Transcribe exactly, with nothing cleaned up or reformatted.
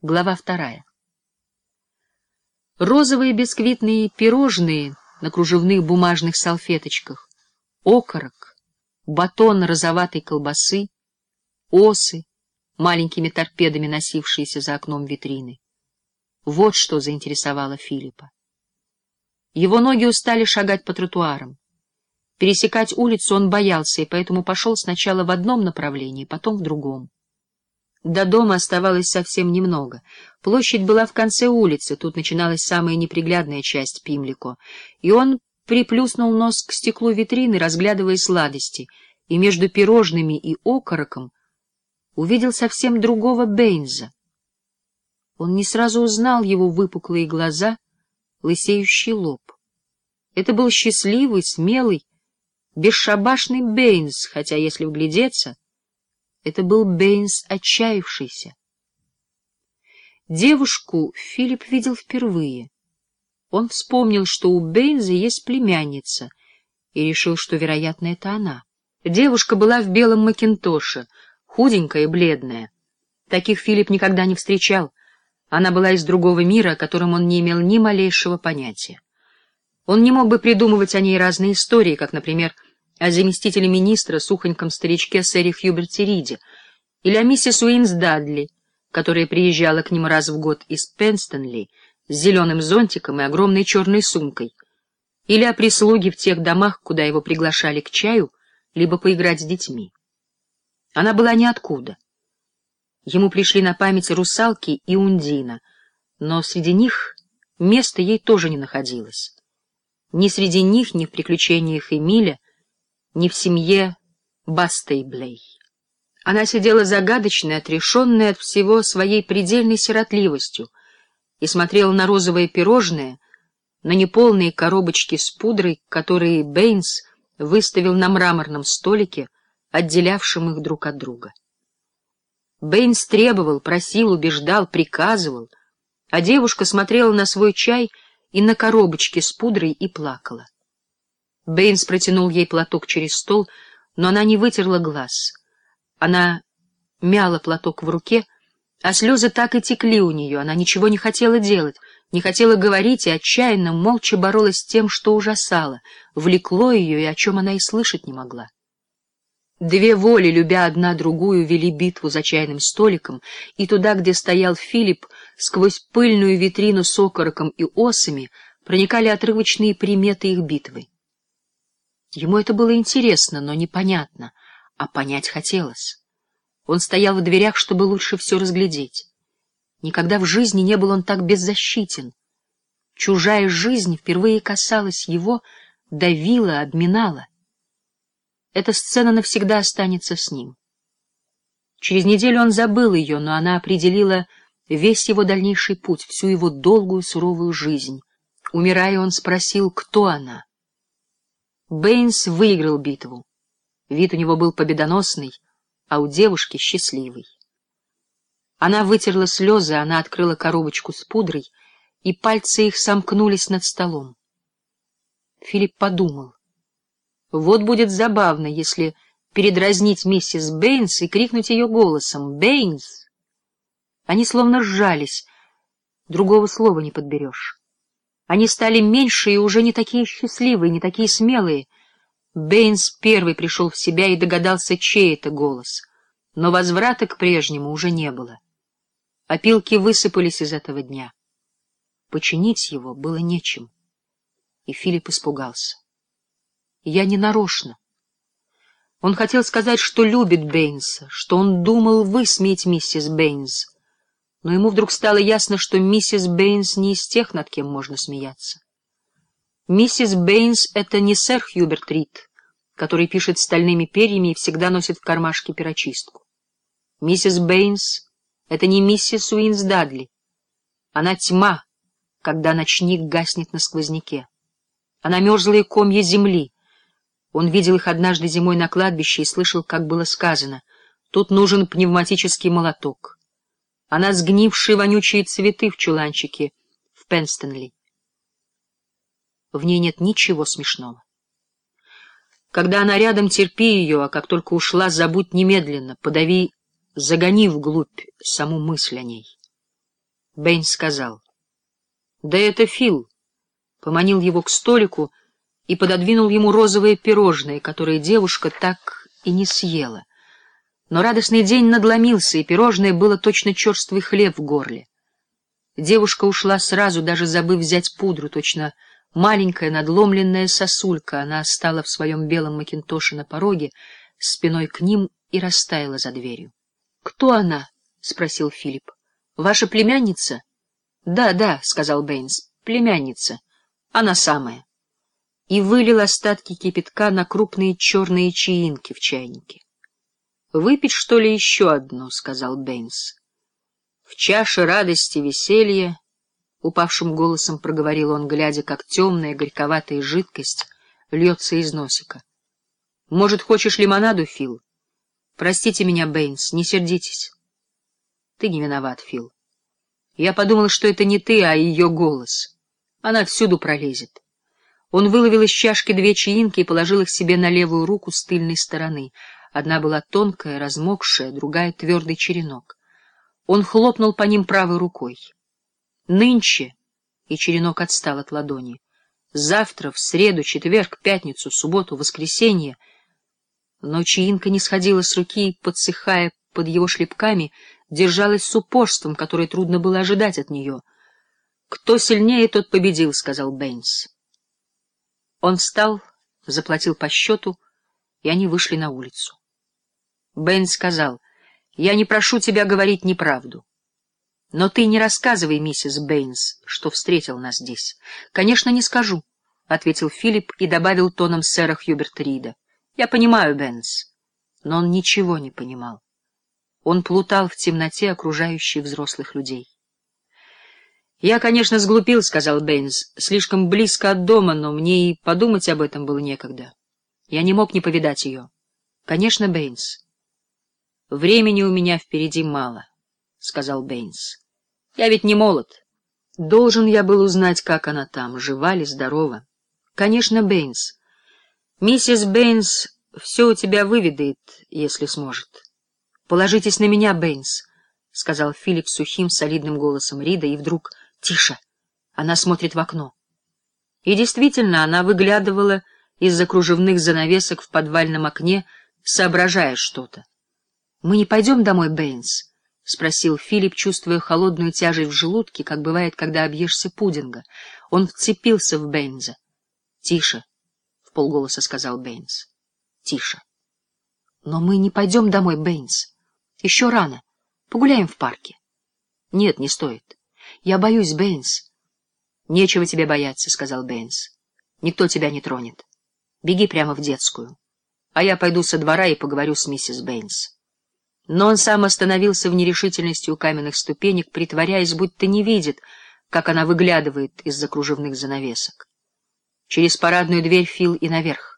Глава вторая. Розовые бисквитные пирожные на кружевных бумажных салфеточках, окорок, батон розоватой колбасы, осы, маленькими торпедами носившиеся за окном витрины. Вот что заинтересовало Филиппа. Его ноги устали шагать по тротуарам. Пересекать улицу он боялся, и поэтому пошел сначала в одном направлении, потом в другом. До дома оставалось совсем немного. Площадь была в конце улицы, тут начиналась самая неприглядная часть Пимлико, и он приплюснул нос к стеклу витрины, разглядывая сладости, и между пирожными и окороком увидел совсем другого Бэйнса. Он не сразу узнал его выпуклые глаза, лысеющий лоб. Это был счастливый, смелый, бесшабашный Бэйнс, хотя, если вглядеться, это был Бэйнс отчаявшийся. Девушку Филипп видел впервые. Он вспомнил, что у Бэйнса есть племянница, и решил, что, вероятно, это она. Девушка была в белом макинтоше, худенькая и бледная. Таких Филипп никогда не встречал. Она была из другого мира, о котором он не имел ни малейшего понятия. Он не мог бы придумывать о ней разные истории, как, например, о заместителе министра, сухоньком старичке сэре Хьюберте Риде, или о миссис Уинс Дадли, которая приезжала к нему раз в год из Пенстонли с зеленым зонтиком и огромной черной сумкой, или о прислуге в тех домах, куда его приглашали к чаю, либо поиграть с детьми. Она была ниоткуда. Ему пришли на память русалки и Ундина, но среди них места ей тоже не находилось. Ни среди них, ни в приключениях Эмиля, ни в семье Бастейблей. Она сидела загадочная, отрешенная от всего своей предельной сиротливостью, и смотрела на розовые пирожные, на неполные коробочки с пудрой, которые Бэйнс выставил на мраморном столике, отделявшем их друг от друга. Бэйнс требовал, просил, убеждал, приказывал, а девушка смотрела на свой чай и на коробочки с пудрой и плакала. Бэйнс протянул ей платок через стол, но она не вытерла глаз. Она мяла платок в руке, а слезы так и текли у нее. Она ничего не хотела делать, не хотела говорить и отчаянно, молча боролась с тем, что ужасало, влекло ее и о чем она и слышать не могла. Две воли, любя одна другую, вели битву за чайным столиком, и туда, где стоял Филипп, сквозь пыльную витрину с окороком и осами проникали отрывочные приметы их битвы. Ему это было интересно, но непонятно, а понять хотелось. Он стоял в дверях, чтобы лучше все разглядеть. Никогда в жизни не был он так беззащитен. Чужая жизнь впервые касалась его, давила, обминала. Эта сцена навсегда останется с ним. Через неделю он забыл ее, но она определила весь его дальнейший путь, всю его долгую суровую жизнь. Умирая, он спросил, кто она. Бэйнс выиграл битву. Вид у него был победоносный, а у девушки счастливый. Она вытерла слезы, она открыла коробочку с пудрой, и пальцы их сомкнулись над столом. Филипп подумал, вот будет забавно, если передразнить миссис Бэйнс и крикнуть ее голосом «Бэйнс!». Они словно сжались, другого слова не подберешь. Они стали меньше и уже не такие счастливые, не такие смелые. Бэйнс первый пришел в себя и догадался, чей это голос. Но возврата к прежнему уже не было. Опилки высыпались из этого дня. Починить его было нечем. И Филипп испугался. Я не нарочно. Он хотел сказать, что любит Бэйнса, что он думал высмеять миссис Бэйнс. Но ему вдруг стало ясно, что миссис Бэйнс не из тех, над кем можно смеяться. Миссис Бэйнс — это не сэр Хьюберт Рид, который пишет стальными перьями и всегда носит в кармашке перочистку. Миссис Бэйнс — это не миссис Уинс Дадли. Она тьма, когда ночник гаснет на сквозняке. Она мерзлые комья земли. Он видел их однажды зимой на кладбище и слышал, как было сказано: «Тут нужен пневматический молоток». Она сгнившие вонючие цветы в чуланчике в Пенстонли. В ней нет ничего смешного. Когда она рядом, терпи ее, а как только ушла, забудь немедленно, подави, загони вглубь саму мысль о ней. Бэйнс сказал: «Да это Фил», поманил его к столику и пододвинул ему розовые пирожные, которые девушка так и не съела. Но радостный день надломился, и пирожное было точно черствый хлеб в горле. Девушка ушла сразу, даже забыв взять пудру, точно маленькая надломленная сосулька. Она стала в своем белом макинтоше на пороге, спиной к ним, и растаяла за дверью. — Кто она? — спросил Филипп. — Ваша племянница? — Да, да, — сказал Бэйнс, — племянница. Она самая. И вылил остатки кипятка на крупные черные чаинки в чайнике. — Выпить, что ли, еще одну? — сказал Бэйнс. В чаше радости, веселья, — упавшим голосом проговорил он, глядя, как темная горьковатая жидкость льется из носика. — Может, хочешь лимонаду, Фил? Простите меня, Бэйнс, не сердитесь. Ты не виноват, Фил. Я подумал, что это не ты, а ее голос. Она всюду пролезет. Он выловил из чашки две чаинки и положил их себе на левую руку с тыльной стороны. Одна была тонкая, размокшая, другая — твердый черенок. Он хлопнул по ним правой рукой. Нынче, и черенок отстал от ладони, завтра, в среду, четверг, пятницу, субботу, воскресенье. Но чаинка не сходила с руки и, подсыхая под его шлепками, держалась с упорством, которое трудно было ожидать от нее. — Кто сильнее, тот победил, — сказал Бэйнс. Он встал, заплатил по счету, и они вышли на улицу. Бэйнс сказал: — Я не прошу тебя говорить неправду. Но ты не рассказывай, миссис Бэйнс, что встретил нас здесь. — Конечно, не скажу, — ответил Филипп и добавил тоном сэра Хьюберта Рида. — Я понимаю, Бэйнс. Но он ничего не понимал. Он плутал в темноте окружающей взрослых людей. — Я, конечно, сглупил, — сказал Бэйнс, — слишком близко от дома, но мне и подумать об этом было некогда. Я не мог не повидать ее. — Конечно, Бэйнс. — Времени у меня впереди мало, — сказал Бэйнс. — Я ведь не молод. Должен я был узнать, как она там, жива ли, здорова. — Конечно, Бэйнс. Миссис Бэйнс все у тебя выведает, если сможет. — Положитесь на меня, Бэйнс, — сказал Филипп сухим, солидным голосом Рида, и вдруг: — Тише! Она смотрит в окно. И действительно, она выглядывала из-за кружевных занавесок в подвальном окне, соображая что-то. — Мы не пойдем домой, Бэйнс? — спросил Филипп, чувствуя холодную тяжесть в желудке, как бывает, когда объешься пудинга. Он вцепился в Бэйнса. — Тише! — вполголоса сказал Бэйнс. — Тише! — Но мы не пойдем домой, Бэйнс. Еще рано. Погуляем в парке. — Нет, не стоит. Я боюсь, Бэйнс. — Нечего тебе бояться, — сказал Бэйнс. — Никто тебя не тронет. Беги прямо в детскую. А я пойду со двора и поговорю с миссис Бэйнс. Но он сам остановился в нерешительности у каменных ступенек, притворяясь, будто не видит, как она выглядывает из-за кружевных занавесок. Через парадную дверь Фил и наверх.